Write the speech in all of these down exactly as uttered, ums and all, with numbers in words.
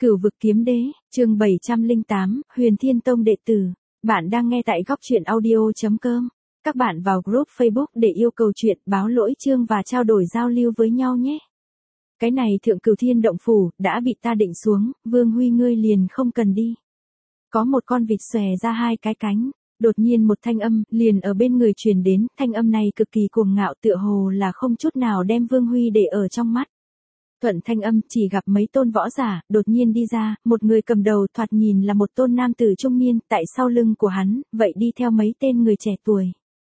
Cửu vực kiếm đế, chương bảy trăm lẻ tám, Huyền Thiên Tông đệ tử. Bạn đang nghe tại góc truyện audio chấm com. Các bạn vào group Facebook để yêu cầu chuyện, báo lỗi chương và trao đổi giao lưu với nhau nhé. Cái này Thượng Cửu Thiên động phủ đã bị ta định xuống, Vương Huy ngươi liền không cần đi. Có một con vịt xòe ra hai cái cánh, đột nhiên một thanh âm liền ở bên người truyền đến, thanh âm này cực kỳ cuồng ngạo, tựa hồ là không chút nào đem Vương Huy để ở trong mắt. Thuận thanh âm chỉ gặp mấy tôn võ giả, đột nhiên đi ra, một người cầm đầu thoạt nhìn là một tôn nam tử trung niên, tại sau lưng của hắn, vậy đi theo mấy tên người trẻ tuổi.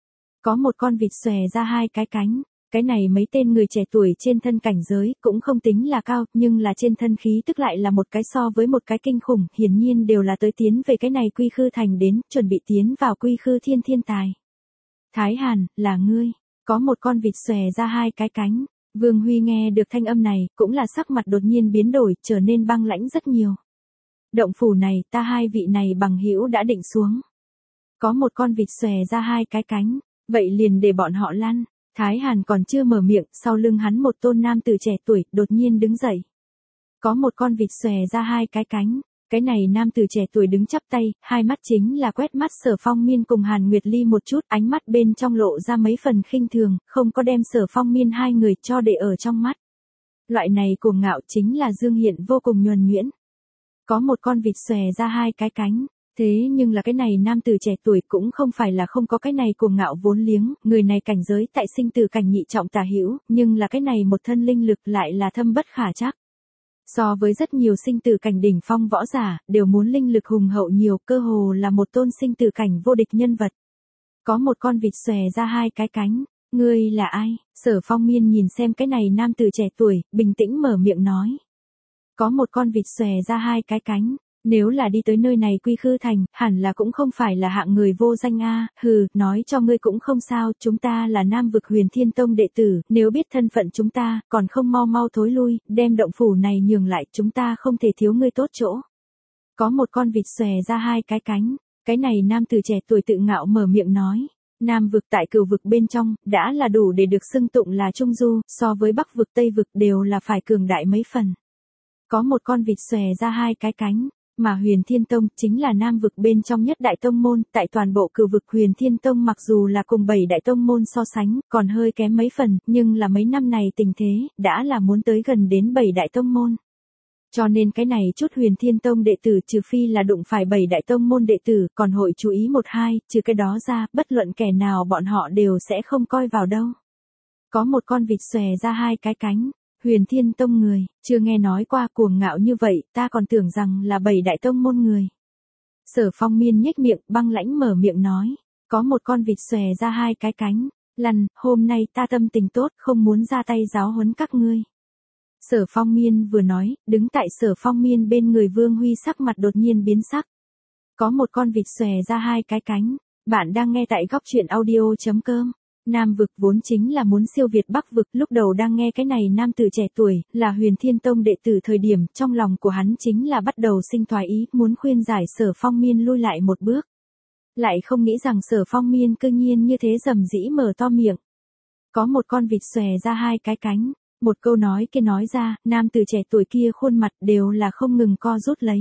Có một con vịt xòe ra hai cái cánh, cái này mấy tên người trẻ tuổi trên thân cảnh giới, cũng không tính là cao, nhưng là trên thân khí tức lại là một cái so với một cái kinh khủng, hiển nhiên đều là tới tiến về cái này Quy Khư Thành đến, chuẩn bị tiến vào Quy Khư Thiên Thiên Tài. Thái Hàn, là ngươi, có một con vịt xòe ra hai cái cánh. Vương Huy nghe được thanh âm này, cũng là sắc mặt đột nhiên biến đổi, trở nên băng lãnh rất nhiều. Động phủ này, ta hai vị này bằng hữu đã định xuống. Có một con vịt xòe ra hai cái cánh, vậy liền để bọn họ lăn. Thái Hàn còn chưa mở miệng, sau lưng hắn một tôn nam tử trẻ tuổi, đột nhiên đứng dậy. Có một con vịt xòe ra hai cái cánh. Cái này nam tử trẻ tuổi đứng chắp tay, hai mắt chính là quét mắt Sở Phong Miên cùng Hàn Nguyệt Ly một chút, ánh mắt bên trong lộ ra mấy phần khinh thường, không có đem Sở Phong Miên hai người cho để ở trong mắt. Loại này cuồng ngạo chính là dương hiện vô cùng nhuần nhuyễn. Có một con vịt xòe ra hai cái cánh, thế nhưng là cái này nam tử trẻ tuổi cũng không phải là không có cái này cuồng ngạo vốn liếng, người này cảnh giới tại sinh tử cảnh nhị trọng tả hữu, nhưng là cái này một thân linh lực lại là thâm bất khả trắc. So với rất nhiều sinh tử cảnh đỉnh phong võ giả, đều muốn linh lực hùng hậu nhiều, cơ hồ là một tôn sinh tử cảnh vô địch nhân vật. Có một con vịt xòe ra hai cái cánh, ngươi là ai? Sở Phong Miên nhìn xem cái này nam tử trẻ tuổi, bình tĩnh mở miệng nói. Có một con vịt xòe ra hai cái cánh, nếu là đi tới nơi này Quy Khư Thành, hẳn là cũng không phải là hạng người vô danh a, hừ, nói cho ngươi cũng không sao, chúng ta là Nam vực Huyền Thiên Tông đệ tử, nếu biết thân phận chúng ta, còn không mau mau thối lui, đem động phủ này nhường lại, chúng ta không thể thiếu ngươi tốt chỗ. Có một con vịt xòe ra hai cái cánh, cái này nam tử trẻ tuổi tự ngạo mở miệng nói. Nam vực tại Cửu vực bên trong, đã là đủ để được xưng tụng là trung du, so với Bắc vực Tây vực đều là phải cường đại mấy phần. Có một con vịt xòe ra hai cái cánh. Mà Huyền Thiên Tông chính là Nam vực bên trong nhất đại tông môn, tại toàn bộ Cửu vực Huyền Thiên Tông mặc dù là cùng bảy đại tông môn so sánh, còn hơi kém mấy phần, nhưng là mấy năm này tình thế, đã là muốn tới gần đến bảy đại tông môn. Cho nên cái này chút Huyền Thiên Tông đệ tử trừ phi là đụng phải bảy đại tông môn đệ tử, còn hội chú ý một hai, trừ cái đó ra, bất luận kẻ nào bọn họ đều sẽ không coi vào đâu. Có một con vịt xòe ra hai cái cánh. Huyền Thiên Tông người, chưa nghe nói qua cuồng ngạo như vậy, ta còn tưởng rằng là bảy đại tông môn người. Sở Phong Miên nhếch miệng, băng lãnh mở miệng nói, có một con vịt xòe ra hai cái cánh, lăn, hôm nay ta tâm tình tốt, không muốn ra tay giáo huấn các ngươi. Sở Phong Miên vừa nói, đứng tại Sở Phong Miên bên người Vương Huy sắc mặt đột nhiên biến sắc. Có một con vịt xòe ra hai cái cánh, bạn đang nghe tại góc truyện audio chấm com. Nam vực vốn chính là muốn siêu việt Bắc vực, lúc đầu đang nghe cái này nam tử trẻ tuổi, là Huyền Thiên Tông đệ tử thời điểm, trong lòng của hắn chính là bắt đầu sinh thoái ý, muốn khuyên giải Sở Phong Miên lui lại một bước. Lại không nghĩ rằng Sở Phong Miên cư nhiên như thế rầm rĩ mở to miệng. Có một con vịt xòe ra hai cái cánh, một câu nói kia nói ra, nam tử trẻ tuổi kia khuôn mặt đều là không ngừng co rút lấy.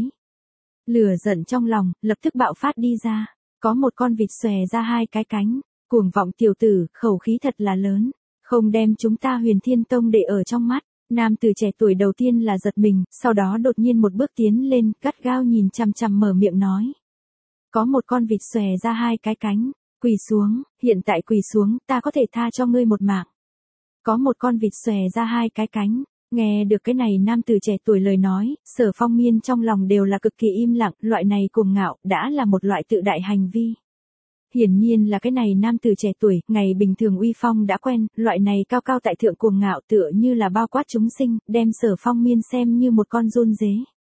Lửa giận trong lòng, lập tức bạo phát đi ra, có một con vịt xòe ra hai cái cánh. Cuồng vọng tiểu tử, khẩu khí thật là lớn, không đem chúng ta Huyền Thiên Tông để ở trong mắt. Nam tử trẻ tuổi đầu tiên là giật mình, sau đó đột nhiên một bước tiến lên, gắt gao nhìn chằm chằm mở miệng nói. Có một con vịt xòe ra hai cái cánh, quỳ xuống, hiện tại quỳ xuống, ta có thể tha cho ngươi một mạng. Có một con vịt xòe ra hai cái cánh, nghe được cái này nam tử trẻ tuổi lời nói, Sở Phong Miên trong lòng đều là cực kỳ im lặng, loại này cuồng ngạo, đã là một loại tự đại hành vi. Hiển nhiên là cái này nam tử trẻ tuổi, ngày bình thường uy phong đã quen, loại này cao cao tại thượng cuồng ngạo tựa như là bao quát chúng sinh, đem Sở Phong Miên xem như một con run dế.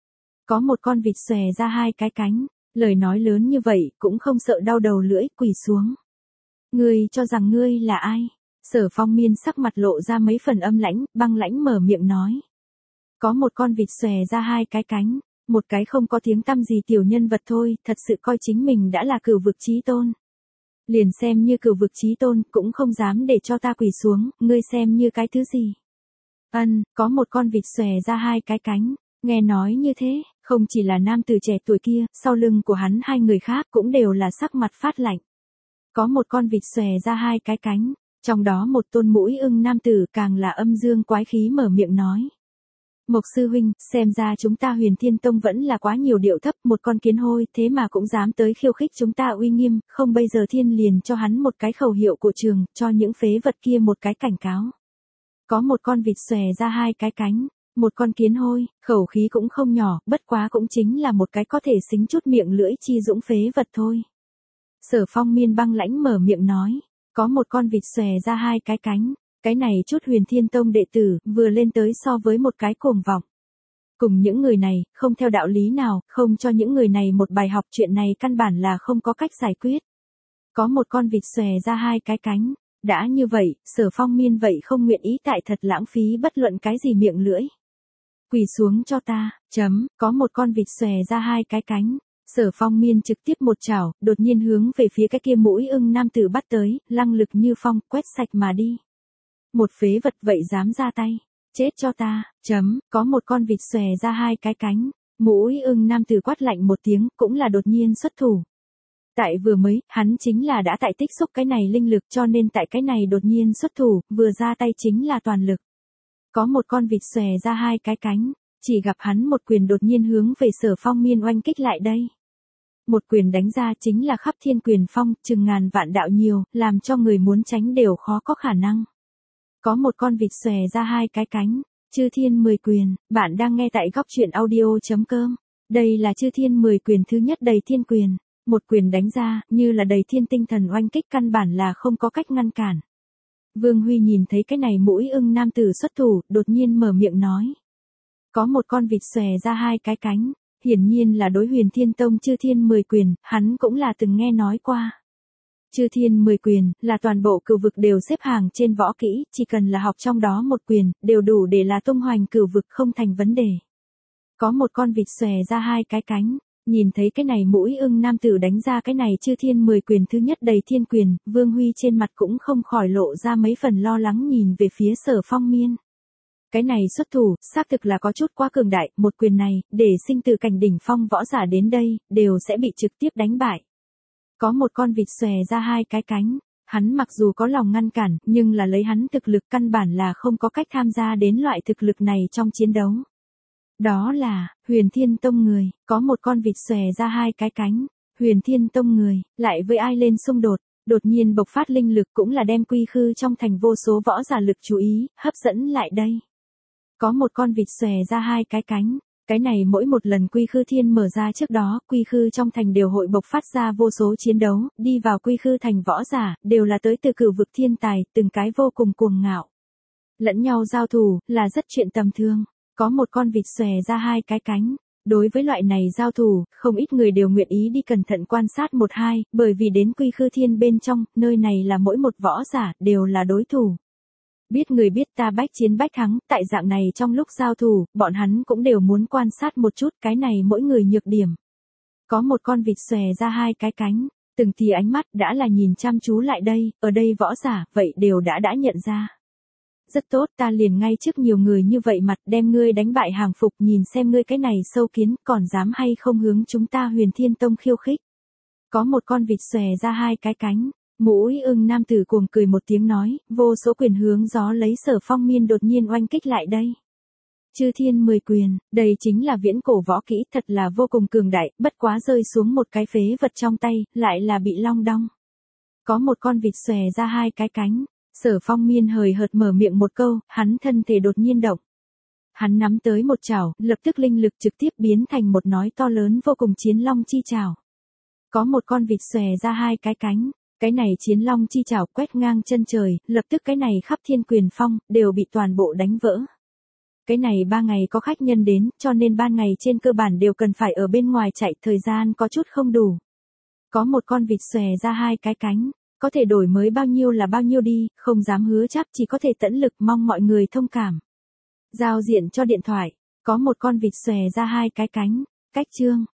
Có một con vịt xòe ra hai cái cánh, lời nói lớn như vậy, cũng không sợ đau đầu lưỡi, quỳ xuống. Ngươi cho rằng ngươi là ai? Sở Phong Miên sắc mặt lộ ra mấy phần âm lãnh, băng lãnh mở miệng nói. Có một con vịt xòe ra hai cái cánh. Một cái không có tiếng tăm gì tiểu nhân vật thôi, thật sự coi chính mình đã là Cửu vực chí tôn. Liền xem như Cửu vực chí tôn, cũng không dám để cho ta quỳ xuống, ngươi xem như cái thứ gì. Ân, có một con vịt xòe ra hai cái cánh, Nghe nói như thế, không chỉ là nam tử trẻ tuổi kia, sau lưng của hắn hai người khác cũng đều là sắc mặt phát lạnh. Có một con vịt xòe ra hai cái cánh, trong đó một tôn mũi ưng nam tử càng là âm dương quái khí mở miệng nói. Mộc sư huynh, xem ra chúng ta Huyền Thiên Tông vẫn là quá nhiều điệu thấp, một con kiến hôi thế mà cũng dám tới khiêu khích chúng ta uy nghiêm, không bây giờ thiên liền cho hắn một cái khẩu hiệu của trường, cho những phế vật kia một cái cảnh cáo. Có một con vịt xòe ra hai cái cánh, một con kiến hôi, khẩu khí cũng không nhỏ, bất quá cũng chính là một cái có thể xính chút miệng lưỡi chi dũng phế vật thôi. Sở Phong miên băng lãnh mở miệng nói, có một con vịt xòe ra hai cái cánh. Cái này chút Huyền Thiên Tông đệ tử, vừa lên tới so với một cái cuồng vọng. Cùng những người này, không theo đạo lý nào, không cho những người này một bài học, chuyện này căn bản là không có cách giải quyết. Có một con vịt xòe ra hai cái cánh, đã như vậy, Sở Phong miên vậy không nguyện ý tại thật lãng phí bất luận cái gì miệng lưỡi. Quỳ xuống cho ta, chấm, có một con vịt xòe ra hai cái cánh. Sở Phong miên trực tiếp một chảo, đột nhiên hướng về phía cái kia mũi ưng nam tử bắt tới, lăng lực như phong, quét sạch mà đi. Một phế vật vậy dám ra tay, chết cho ta, chấm, có một con vịt xòe ra hai cái cánh, mũi ưng nam tử quát lạnh một tiếng, cũng là đột nhiên xuất thủ. Tại vừa mới, hắn chính là đã tại tích xúc cái này linh lực cho nên tại cái này đột nhiên xuất thủ, vừa ra tay chính là toàn lực. Có một con vịt xòe ra hai cái cánh, chỉ gặp hắn một quyền đột nhiên hướng về Sở Phong miên oanh kích lại đây. Một quyền đánh ra chính là khắp thiên quyền phong, chừng ngàn vạn đạo nhiều, làm cho người muốn tránh đều khó có khả năng. Có một con vịt xòe ra hai cái cánh, Chư Thiên mười quyền, bạn đang nghe tại góc truyện audio.com. Đây là Chư Thiên mười quyền thứ nhất đầy thiên quyền, một quyền đánh ra, như là đầy thiên tinh thần oanh kích căn bản là không có cách ngăn cản. Vương Huy nhìn thấy cái này mũi ưng nam tử xuất thủ, đột nhiên mở miệng nói. Có một con vịt xòe ra hai cái cánh, hiển nhiên là đối Huyền Thiên Tông Chư Thiên mười quyền, hắn cũng là từng nghe nói qua. Chư Thiên mười quyền, là toàn bộ cửu vực đều xếp hàng trên võ kỹ, chỉ cần là học trong đó một quyền, đều đủ để là tung hoành cửu vực không thành vấn đề. Có một con vịt xòe ra hai cái cánh, nhìn thấy cái này mũi ưng nam tử đánh ra cái này Chư Thiên mười quyền thứ nhất đầy thiên quyền, Vương Huy trên mặt cũng không khỏi lộ ra mấy phần lo lắng nhìn về phía Sở Phong miên. Cái này xuất thủ, xác thực là có chút quá cường đại, một quyền này, để sinh từ cảnh đỉnh phong võ giả đến đây, đều sẽ bị trực tiếp đánh bại. Có một con vịt xòe ra hai cái cánh, hắn mặc dù có lòng ngăn cản, nhưng là lấy hắn thực lực căn bản là không có cách tham gia đến loại thực lực này trong chiến đấu. Đó là, Huyền Thiên Tông người, có một con vịt xòe ra hai cái cánh, Huyền Thiên Tông người, lại với ai lên xung đột, đột nhiên bộc phát linh lực cũng là đem quy khư trong thành vô số võ giả lực chú ý, hấp dẫn lại đây. Có một con vịt xòe ra hai cái cánh. Cái này mỗi một lần quy khư thiên mở ra trước đó, quy khư trong thành đều hội bộc phát ra vô số chiến đấu, đi vào quy khư thành võ giả, đều là tới từ cửu vực thiên tài, từng cái vô cùng cuồng ngạo. Lẫn nhau giao thủ, là rất chuyện tầm thường. Có một con vịt xòe ra hai cái cánh. Đối với loại này giao thủ, không ít người đều nguyện ý đi cẩn thận quan sát một hai, bởi vì đến quy khư thiên bên trong, nơi này là mỗi một võ giả, đều là đối thủ. Biết người biết ta bách chiến bách thắng, tại dạng này trong lúc giao thủ, bọn hắn cũng đều muốn quan sát một chút cái này mỗi người nhược điểm. Có một con vịt xòe ra hai cái cánh, từng thì ánh mắt đã là nhìn chăm chú lại đây, ở đây võ giả, vậy đều đã đã nhận ra. Rất tốt, ta liền ngay trước nhiều người như vậy mặt đem ngươi đánh bại hàng phục, nhìn xem ngươi cái này sâu kiến còn dám hay không hướng chúng ta Huyền Thiên Tông khiêu khích. Có một con vịt xòe ra hai cái cánh. Mũi ưng nam tử cuồng cười một tiếng nói, vô số quyền hướng gió lấy Sở Phong miên đột nhiên oanh kích lại đây. Chư Thiên mười quyền, đây chính là viễn cổ võ kỹ, thật là vô cùng cường đại, bất quá rơi xuống một cái phế vật trong tay, lại là bị long đong. Có một con vịt xòe ra hai cái cánh, Sở Phong miên hời hợt mở miệng một câu, hắn thân thể đột nhiên động. Hắn nắm tới một chảo, lập tức linh lực trực tiếp biến thành một nói to lớn vô cùng chiến long chi chảo. Có một con vịt xòe ra hai cái cánh. Cái này chiến long chi chảo quét ngang chân trời, lập tức cái này khắp thiên quyền phong, đều bị toàn bộ đánh vỡ. Cái này ba ngày có khách nhân đến, cho nên ban ngày trên cơ bản đều cần phải ở bên ngoài chạy, thời gian có chút không đủ. Có một con vịt xòe ra hai cái cánh, có thể đổi mới bao nhiêu là bao nhiêu đi, không dám hứa chắc, chỉ có thể tận lực mong mọi người thông cảm. Giao diện cho điện thoại, có một con vịt xòe ra hai cái cánh, cách chương,